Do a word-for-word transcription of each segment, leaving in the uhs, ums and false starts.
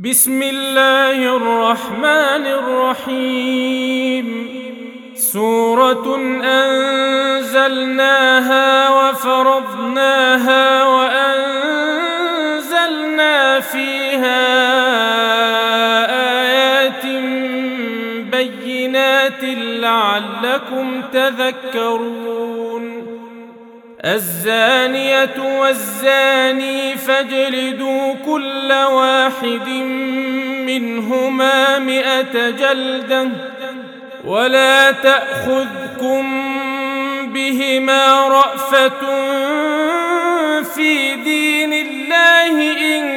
بسم الله الرحمن الرحيم. سورة أنزلناها وفرضناها وأنزلنا فيها آيات بينات لعلكم تذكرون. الزانية والزاني فاجلدوا كل واحد منهما مئة جلدة ولا تأخذكم بهما رأفة في دين الله إن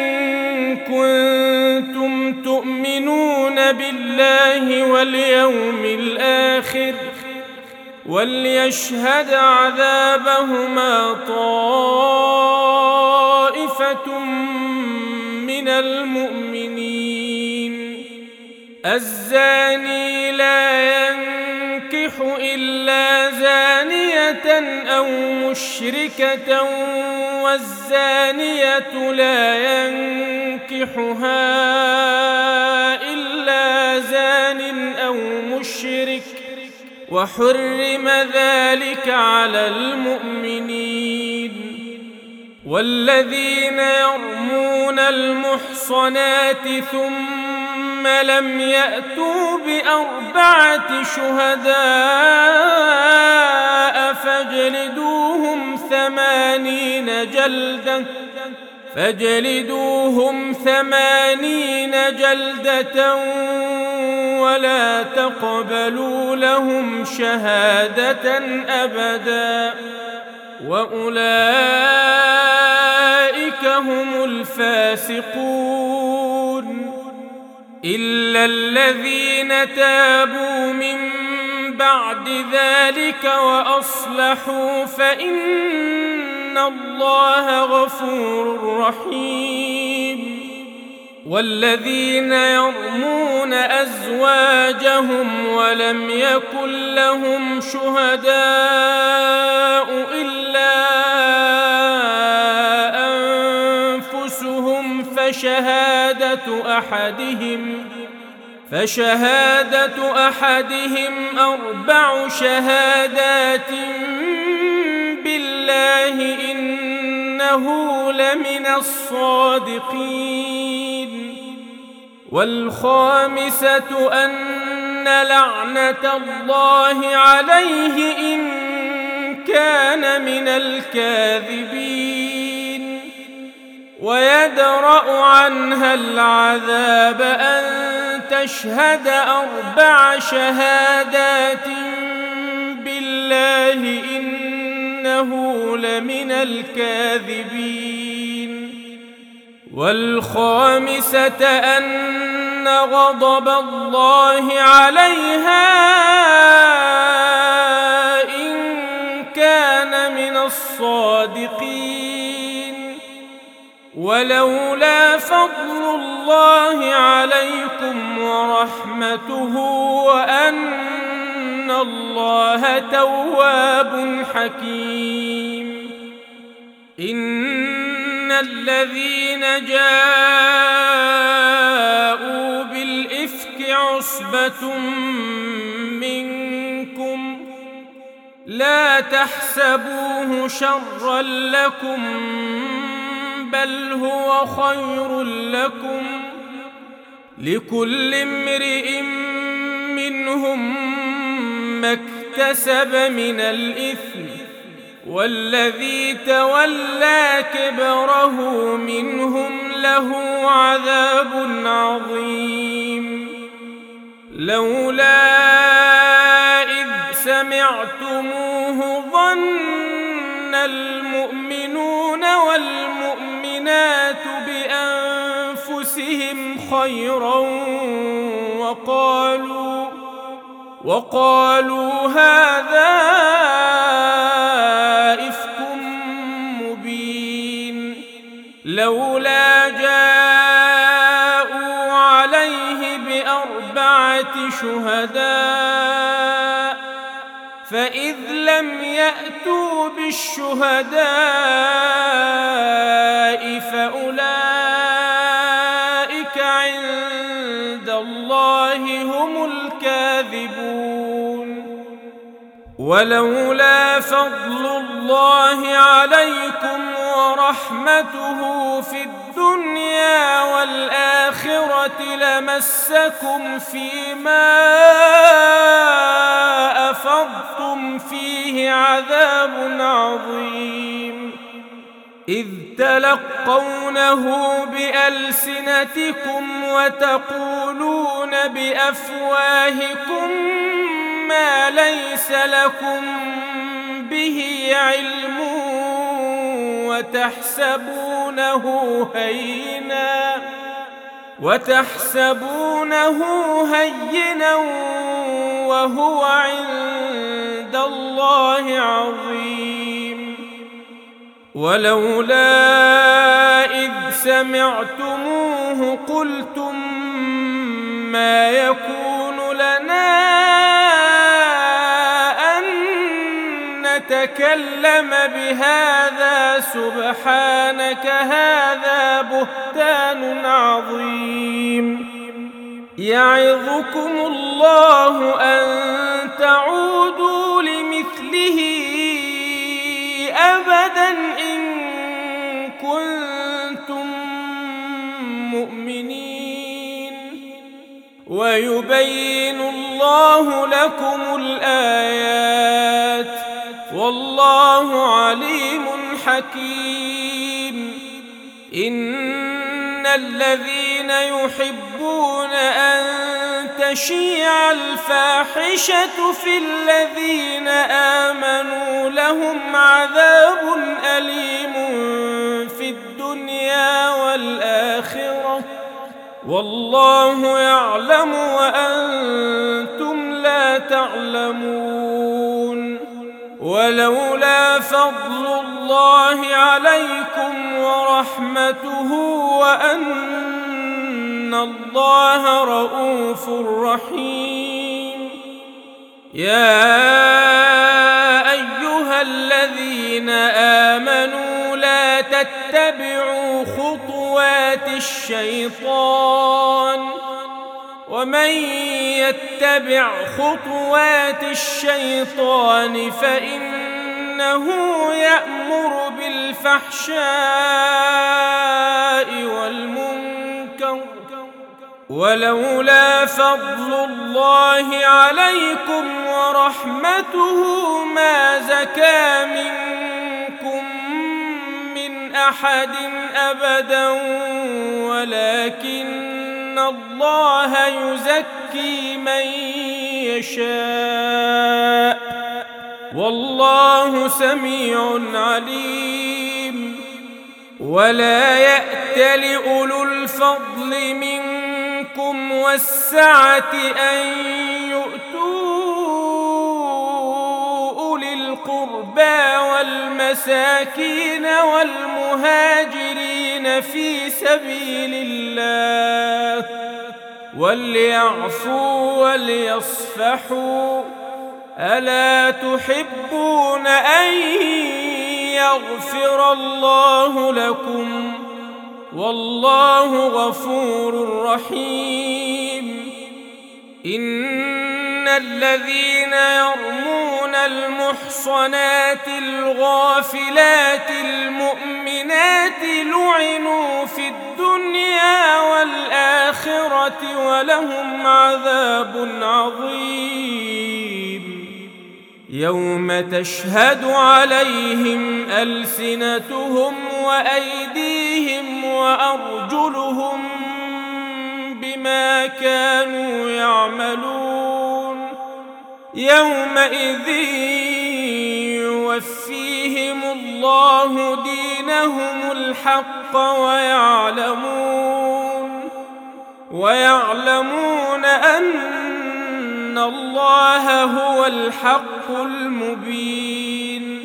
كنتم تؤمنون بالله واليوم الآخر وليشهد عذابهما طائفة من المؤمنين. الزاني لا ينكح إلا زانية أو مشركة والزانية لا ينكحها إلا زان أو مشرك وحرم ذلك على المؤمنين. والذين يرمون المحصنات ثم لم يأتوا بأربعة شهداء فاجلدوهم ثمانين جلدة فاجلدوهم ثمانين جلدة ولا تقبلوا لهم شهادة أبدا وأولئك هم الفاسقون. إلا الذين تابوا من بعد ذلك وأصلحوا فإن الله غفور رحيم. والذين يرمون أزواجهم ولم يكن لهم شهداء إلا أنفسهم فشهادة أحدهم فشهادة أحدهم أربع شهادات بالله إنه لمن الصادقين. والخامسة أن لعنة الله عليه إن كان من الكاذبين. ويدرأ عنها العذاب أن تشهد أربع شهادات بالله إنه لمن الكاذبين. والخامسة أن غضب الله عليها إن كان من الصادقين. ولولا فضل الله عليكم ورحمته وأن الله تواب حكيم. إن الذين جاءوا بالإفك عصبة منكم لا تحسبوه شرا لكم بل هو خير لكم. لكل امرئ منهم ما اكتسب من الإثم والذي تولى كبره منهم له عذاب عظيم. لولا إذ سمعتموه ظن المؤمنون والمؤمنات بأنفسهم خيرا وقالوا وقالوا هذا إفك مبين. لولا جاءوا عليه بأربعة شهداء فإذ لم يأتوا بالشهداء فأولئك عند الله هم الكاذبون. ولولا فضل الله عليكم ورحمته في الدنيا والآخرة لمسكم فيما أفضتم فيه عذاب عظيم، إذ تلقونه بألسنتكم وتقولون بأفواهكم ما ليس لكم به علم وتحسبونه هينا وتحسبونه هينا وهو عند الله عظيم. ولولا إذ سمعتموه قلتم ما يكون لنا أن نتكلم بهذا سبحانك هذا بهتان عظيم. يعظكم الله أن تعودوا لمثله أبدا إن كنتم مؤمنين، ويبين الله لكم الآيات والله عليم حكيم. إن الذين يحبون أن تشيع الفاحشة في الذين آمنوا لهم عذاب أليم في الدنيا والآخرة والله يعلم وأنتم لا تعلمون. ولولا فضل الله عليكم ورحمته وأن الله رؤوف رحيم. يا أيها الذين آمنوا لا تتبعوا خطوات الشيطان، ومن يتبع خطوات الشيطان فإنه يأمر بالفحشاء والمنكر. ولولا فضل الله عليكم ورحمته ما زكى منكم من أحد أبدا ولكن الله يزكي من يشاء والله سميع عليم. ولا يأتل أولو الفضل منكم والسعة أن يؤتوا أولي القربى والمساكين والمهاجرين في سبيل الله وليعفوا وليصفحوا. ألا تحبون أن يغفر الله لكم والله غفور رحيم. إن الذين يرمون المحصنات الغافلات المؤمنات لعنوا في الدنيا والآخرة ولهم عذاب عظيم. يوم تشهد عليهم ألسنتهم وأيديهم وأرجلهم بما كانوا يعملون. يومئذ يوفيهم الله دينهم الحق ويعلمون ويعلمون أن الله هو الحق المبين.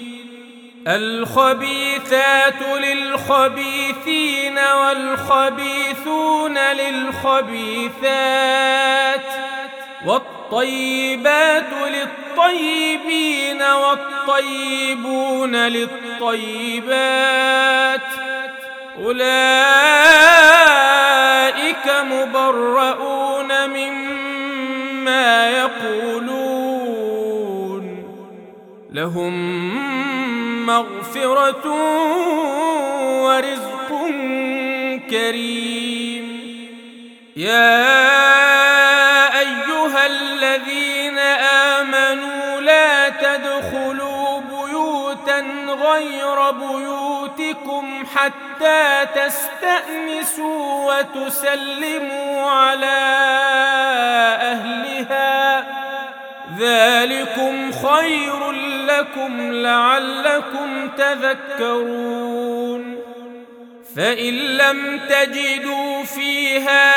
الخبيثات للخبيثين والخبيثون للخبيثات والطيبات للطيبين والطيبون للطيبات أولئك أولئك مبرؤون مما يقولون لهم مغفرة ورزق كريم. يا أيها الذين آمنوا لا تدخلوا بيوتا غير بيوتكم حتى تستأنسوا وتسلموا على أهلها ذلكم خير لكم لعلكم تذكرون. فإن لم تجدوا فيها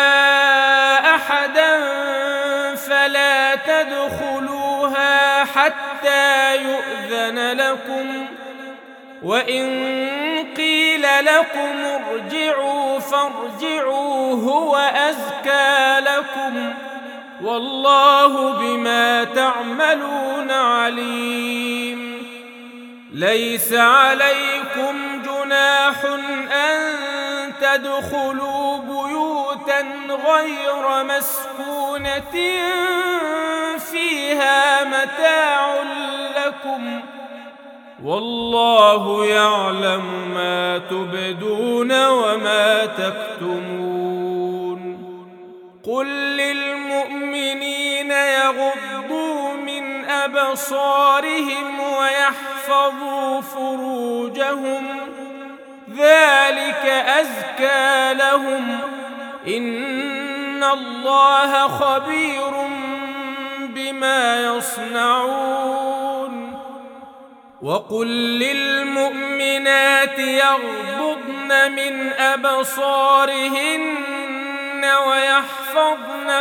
أحدا فلا تدخلوها حتى يؤذن لكم، وإن قيل لكم ارجعوا فارجعوا هو أزكى لكم، والله بما تعملون عليم. ليس عليكم جناح أن تدخلوا بيوتا غير مسكونة فيها متاع لكم، والله يعلم ما تبدون وما تكتمون. قل للمؤمنين يغضوا من أبصارهم ويحفظوا فروجهم ذلك أزكى لهم، إن الله خبير بما يصنعون. وقل للمؤمنات يغضضن من أبصارهن ويحفظن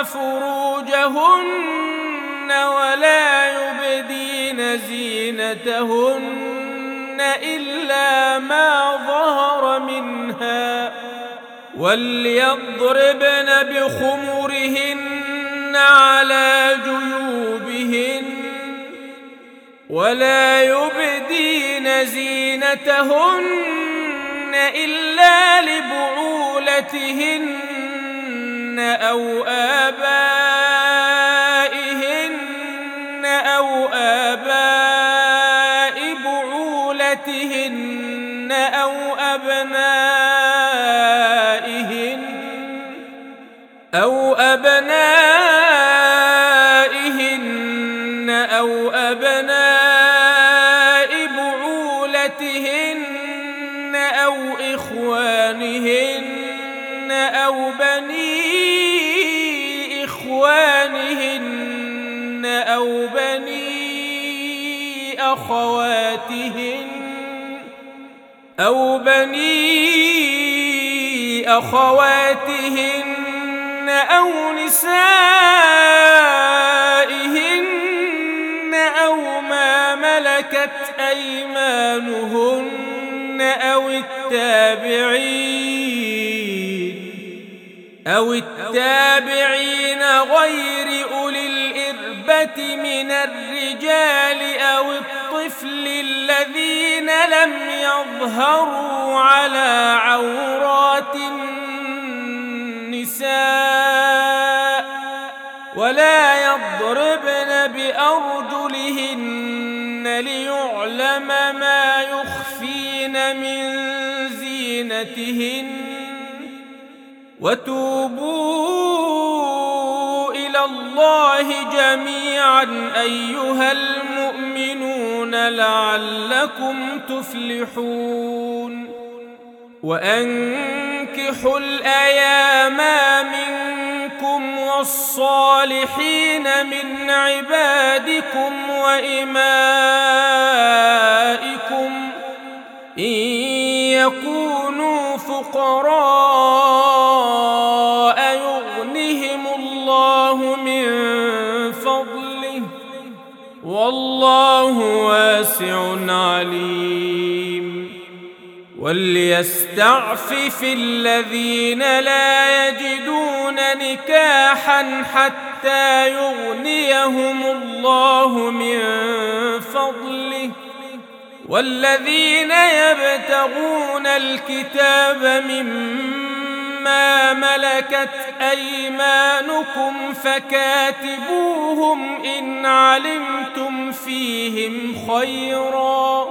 فروجهن ولا يبدين زينتهن إلا ما ظهر منها، وليضربن بخمرهن على جيوبهن ولا يبدين زينتهن إلا لبعولتهن أو آبائهن أو آباء بعولتهن أو أبنائهن أو أبنائهن أو أبناء بعولتهن أو إخوانهن أو بني إخوانهن أو بني أخواتهن أو بني أخواتهن أو نسائهن أو ما ملكت أيمانهن أو التابعين أو التابعين غير أولي الإربة من الرجال أو الطفل الذين لم يظهروا على عورات النساء، ولا يضربن بأرجلهن ليعلم ما يخفين من زينتهن. وتوبوا إلى الله جميعا أيها المؤمنون لعلكم تفلحون. وأنكحوا الأيام منكم والصالحين من عبادكم وإمائكم إن يكونوا فقراء يغنهم الله من فضله والله واسع عليم. وليستعفف الذين لا يجدون نكاحا حتى يغنيهم الله من فضله، والذين يبتغون الكتاب مما مما ملكت أيمانكم فكاتبوهم إن علمتم فيهم خيرا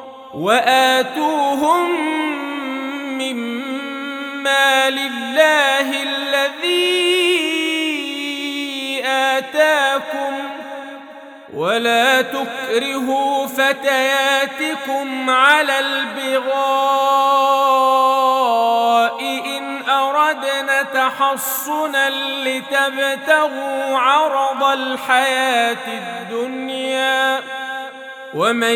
وآتوهم مما لله الذي آتاكم ولا تكرهوا فتياتكم على البغاء إن أردنا تحصنا لتبتغوا عرض الحياة الدنيا ومن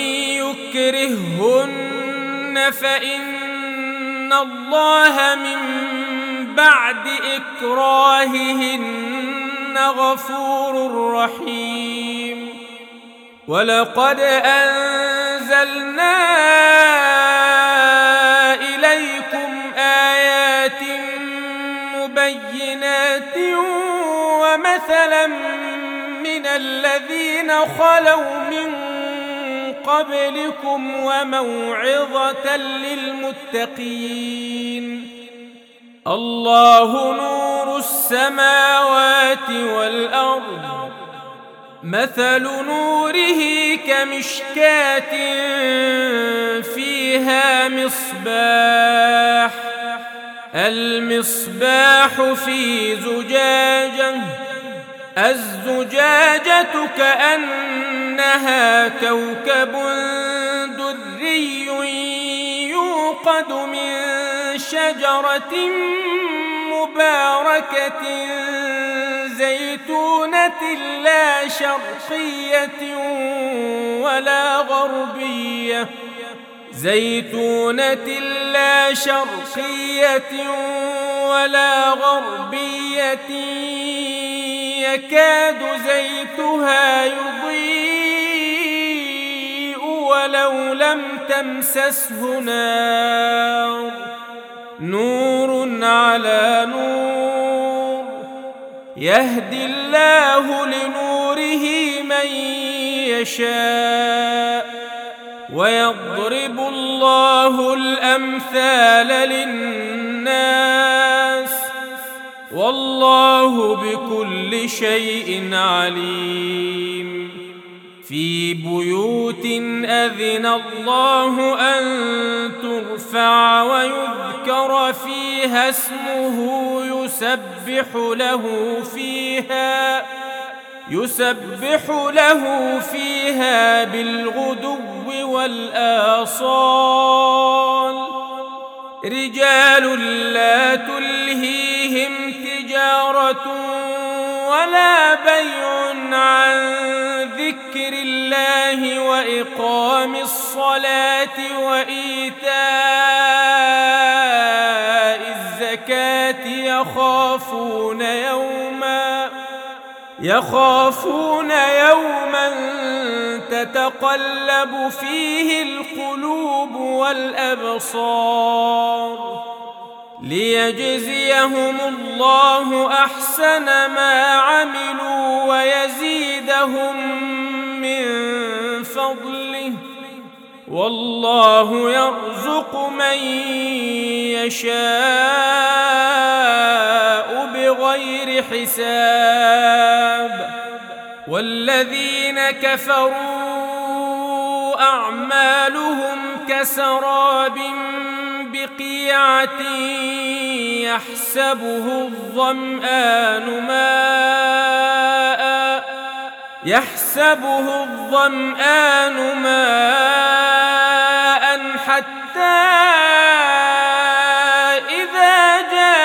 يكرههن فإن الله من بعد إكراههن غفور رحيم. ولقد أنزلنا إليكم آيات مبينات ومثلا من الذين خلوا من قبلكم وموعظة للمتقين. الله نور السماوات والأرض مثل نوره كمشكاة فيها مصباح المصباح في زجاجة الزجاجة كأنها كوكب دري يوقد من شجرة مباركة زيتونة لا شرقية ولا غربية زيتونة لا شرقية ولا غربية يكاد زيتها يضيء ولو لم تمسسه نار نور على نور يهدي الله لنوره من يشاء ويضرب الله الأمثال للناس والله بكل شيء عليم. في بيوت أذن الله أن ترفع ويذكر فيها اسمه يسبح له فيها يسبح له فيها بالغدو والآصال رجال لا تلهيهم تجارة ولا بيع عن ذكر الله وإقام الصلاة وإيتاء الزكاة يخافون يوما يخافون يوما تتقلب فيه القلوب والأبصار ليجزيهم الله أحسن ما عملوا ويزيدهم من فضله والله يرزق من يشاء بغير حساب. والذين كفروا أعمالهم كسراب بقيعة يحسبه الظمآن ماء يحسبه الظمآن ماء حتى إذا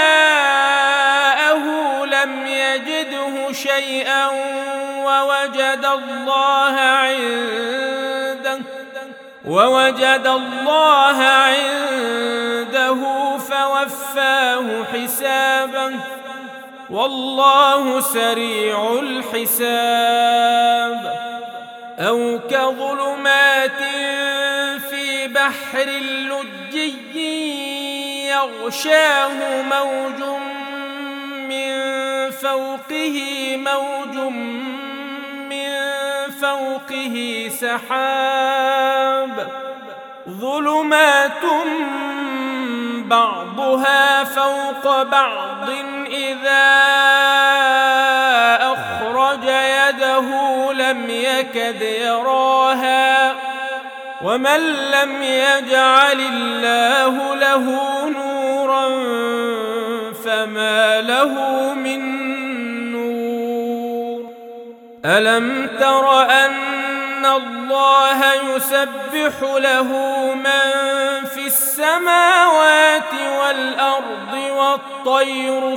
جاءه لم يجده شيئا ووجد الله عنده ووجد الله عنده فوفاه حسابه والله سريع الحساب. أو كظلمات في بحر لجي يغشاه موج من فوقه موج من فوقه سحاب ظلمات بعضها فوق بعض إذا أخرج يده لم يكد يراها ومن لم يجعل الله له نورا فما له من نور. ألم تر أن الله يسبح له من في السماوات والأرض والطير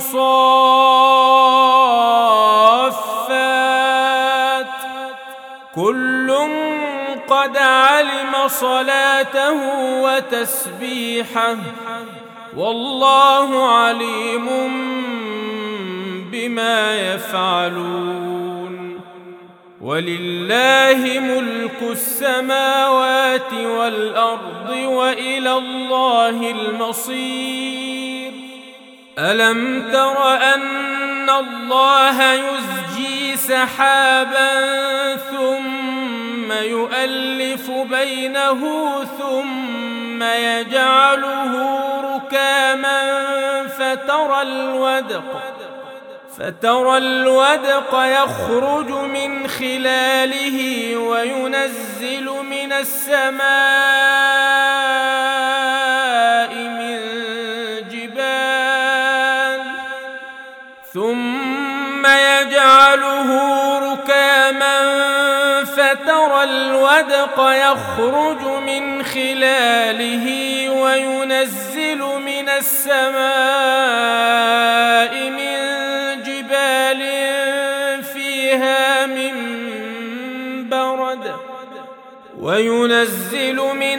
صافات كل قد علم صلاته وتسبيحه والله عليم بما يفعلون. ولله ملك السماوات والأرض وإلى الله المصير. ألم تر أن الله يزجي سحابا ثم يؤلف بينه ثم يجعله ركاما فترى الودق فترى الودق يخرج من خلاله وينزل من السماء من جبال ثم يجعله ركاما فترى الودق يخرج من خلاله وينزل من السماء من جبال فيها من برد وينزل من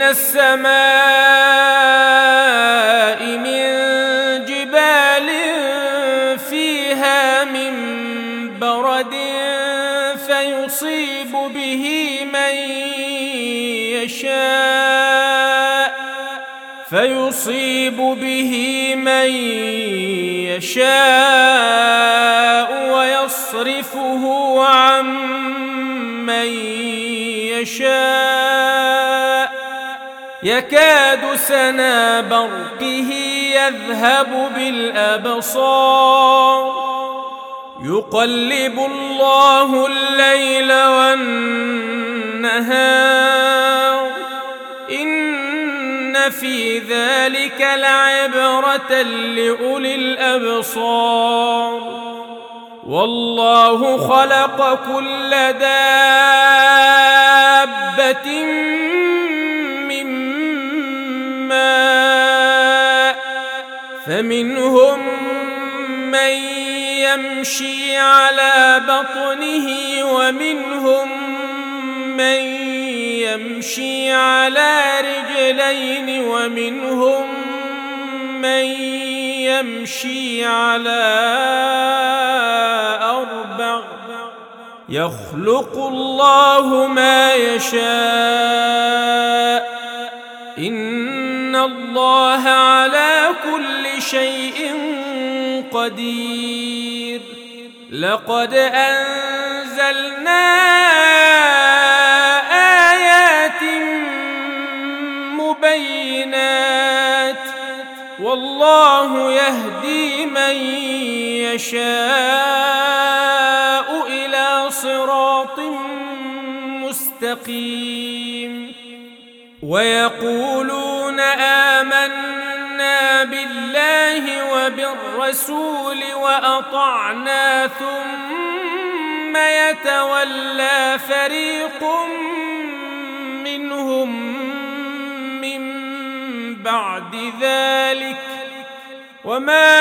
السماء من جبال فيها من برد فيصيب به من يشاء فيصيب به من يشاء ويصرفه عن من يشاء يكاد سنا برقه يذهب بالأبصار يقلب الله الليل والنهار إن في ذلك لعبرة لأولي الأبصار. والله خلق كل دابة من ماء فمنهم من يمشي على بطنه ومنهم من يمشي على رجلين ومنهم من يمشي على أربع يخلق الله ما يشاء إن الله على كل شيء قدير. لقد أنزلنا آيات مبينات والله يهدي من يشاء إلى صراط مستقيم. ويقولون آمنا بالله وبالرسول وأطعنا ثم يتولى فريق منهم من بعد ذلك وما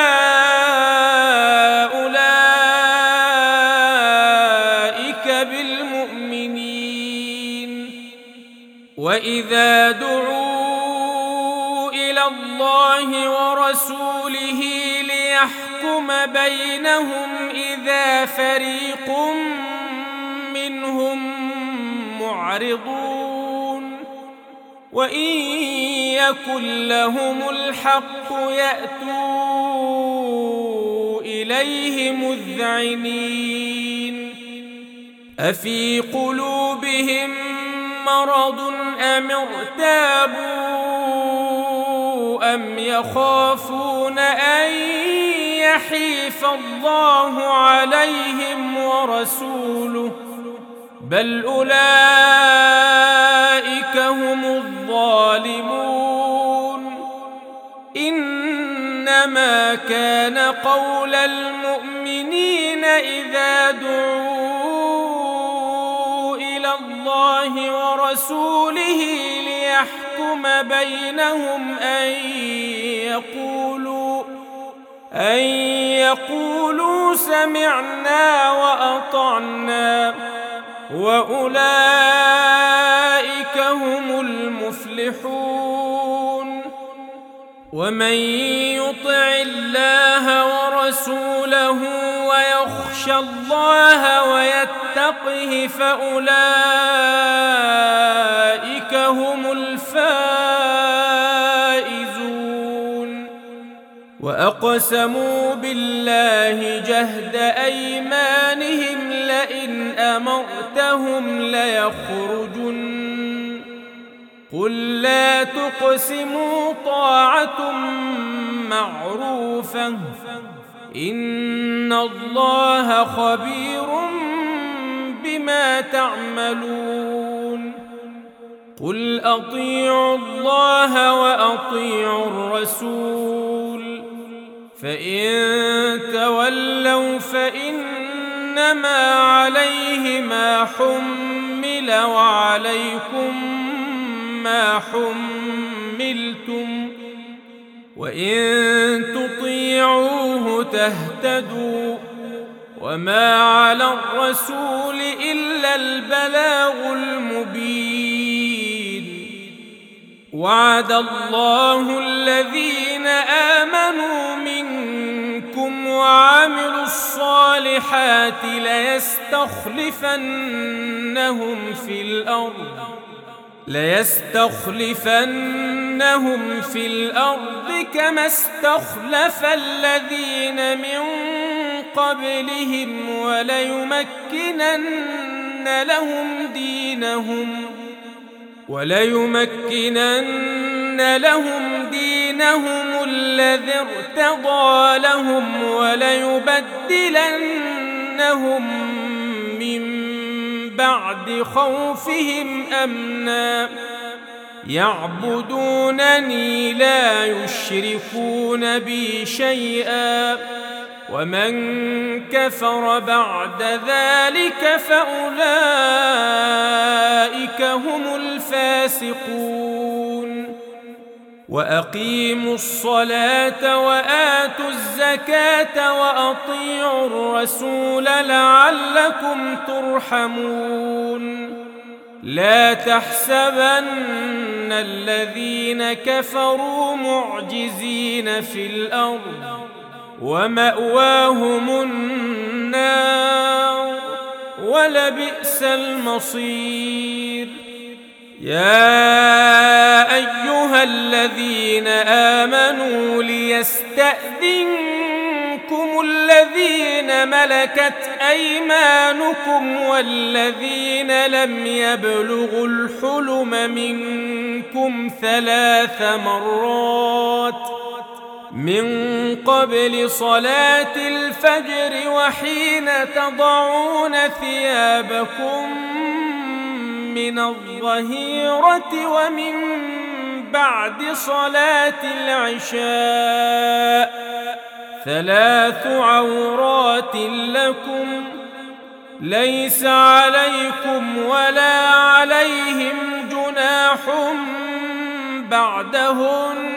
أولئك بالمؤمنين. وإذا دعوا إلى الله ورسوله ليحكم بينهم إذا فريق منهم معرضون وإن يكن لهم الحق يأتوا إليه مذعنين. أفي قلوبهم مرض أم ارتابوا أم يخافون أن يحيف الله عليهم ورسوله بل أولئك هم الظالمون إنما كان قول المؤمنين إذا دعوا إلى الله ورسوله ليحكم بينهم أن يقولوا أن يقولوا سمعنا وأطعنا وأولئك هم المفلحون ومن يطع الله ورسوله ويخشى الله ويتقه فأولئك هم الفائزون وأقسموا بالله جهد أيمانهم لئن أمرتهم ليخرجن قل لا تقسموا طاعة معروفة إن الله خبير بما تعملون قل أطيعوا الله وأطيعوا الرسول فإن تولوا فإنما عليه ما حمل وعليكم ما حملتم وإن تطيعوه تهتدوا وما على الرسول إلا البلاغ المبين وعد الله الذين آمنوا منكم وعملوا الصالحات ليستخلفنهم في الأرض ليستخلفنهم في الأرض كما استخلف الذين من قبلهم وليمكنن لهم دينهم وليمكنن لهم دينهم الذي ارتضى لهم وليبدلنهم من بعد خوفهم أمنا يعبدونني لا يشركون بي شيئا ومن كفر بعد ذلك فأولئك هم الفاسقون وأقيموا الصلاة وآتوا الزكاة وأطيعوا الرسول لعلكم ترحمون لا تحسبن الذين كفروا معجزين في الأرض ومأواهم النار ولبئس المصير يا أيها الذين آمنوا ليستأذنكم الذين ملكت أيمانكم والذين لم يبلغوا الحلم منكم ثلاث مرات من قبل صلاة الفجر وحين تضعون ثيابكم من الظهيرة ومن بعد صلاة العشاء ثلاث عورات لكم ليس عليكم ولا عليهم جناح بعدهن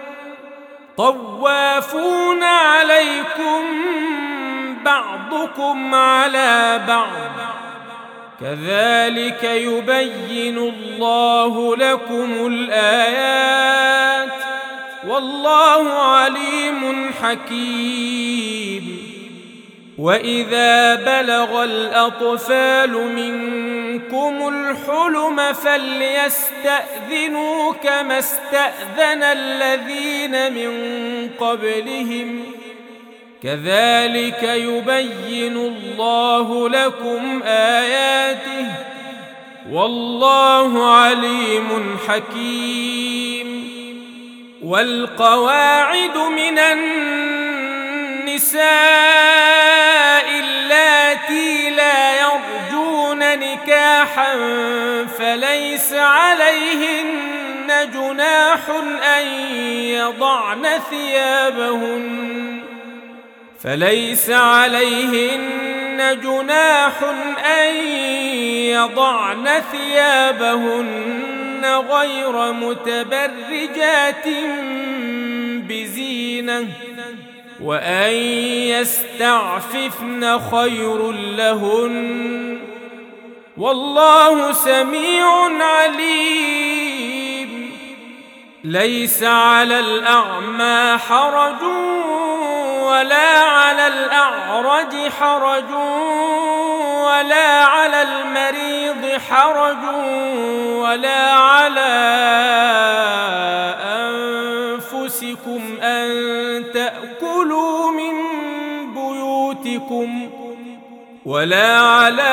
طوافون عليكم بعضكم على بعض كذلك يبين الله لكم الآيات والله عليم حكيم وإذا بلغ الأطفال منكم الحلم فليستأذنوا كما استأذن الذين من قبلهم كذلك يبين الله لكم آياته والله عليم حكيم والقواعد من النساء اللاتي لا يرجون نكاحا فليس عليهن جناح أن يضعن ثيابهن فليس عليهن جناح أن يضعن ثيابهن غير متبرجات بزينة وأن يستعففن خير لهن والله سميع عليم. ليس على الأعمى حرج ولا على الأعرج حرج ولا على المريض حرج ولا على أنفسكم أن تأكلوا من بيوتكم ولا على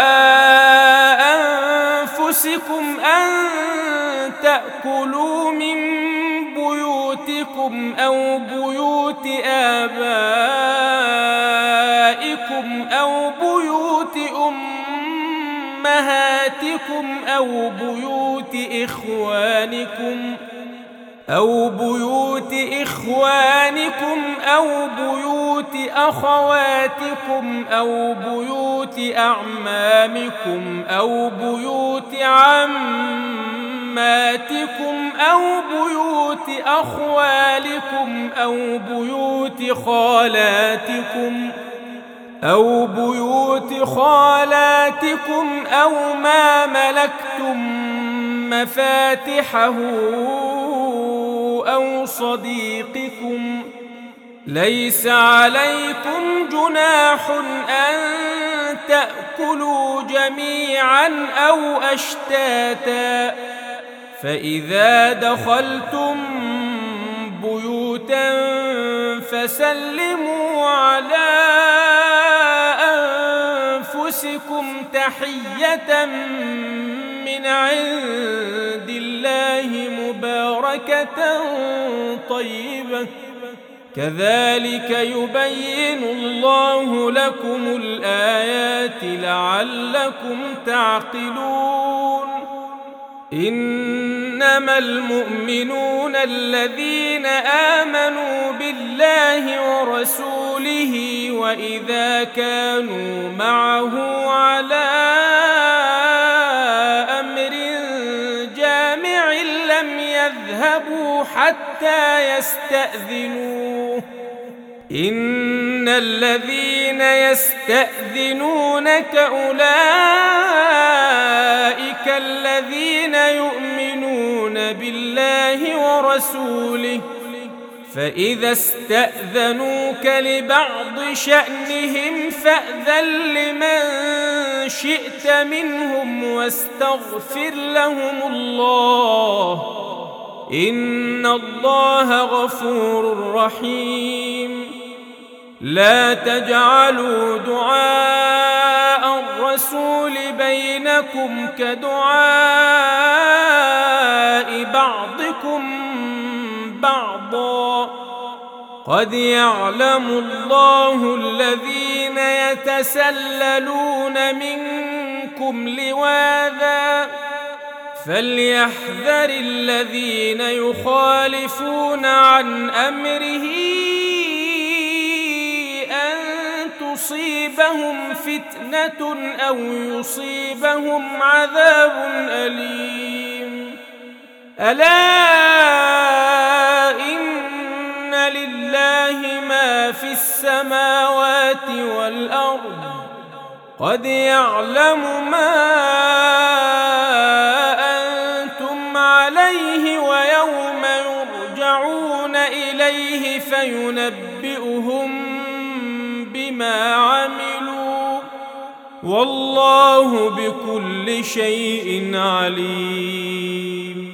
أنفسكم أن تأكلوا من بيوتكم أو بيوت آبائكم أو بيوت أمهاتكم أو بيوت إخوانكم أو بيوت إخوانكم أو بيوت أخواتكم أو بيوت أعمامكم أو بيوت عماتكم أو بيوت أخوالكم أو بيوت خالاتكم أو بيوت خالاتكم أو ما ملكتم مفاتحه أو صديقكم. ليس عليكم جناح أن تأكلوا جميعا أو أشتاتا فإذا دخلتم بيوتا فسلموا على أنفسكم تحية من عند الله مباركة طيبة كذلك يبين الله لكم الآيات لعلكم تعقلون. إنما المؤمنون الذين آمنوا بالله ورسوله وإذا كانوا معه على أمر جامع لم يذهبوا حتى يستأذنوه. إن الذين يستأذنونك أولئك الذين يؤمنون بالله ورسوله فإذا استأذنوك لبعض شأنهم فأذن لمن شئت منهم واستغفر لهم الله إن الله غفور رحيم. لا تجعلوا دعاء الرسول بينكم كدعاء بعضكم بعضا قد يعلم الله الذين يتسللون منكم لواذا فليحذر الذين يخالفون عن أمره أن تصيبهم فتنة أو يصيبهم عذاب أليم. ألا إن لله ما في السماوات والأرض قد يعلم ما أنتم عليه ويوم يرجعون إليه فينبئهم بما عملوا والله بكل شيء عليم.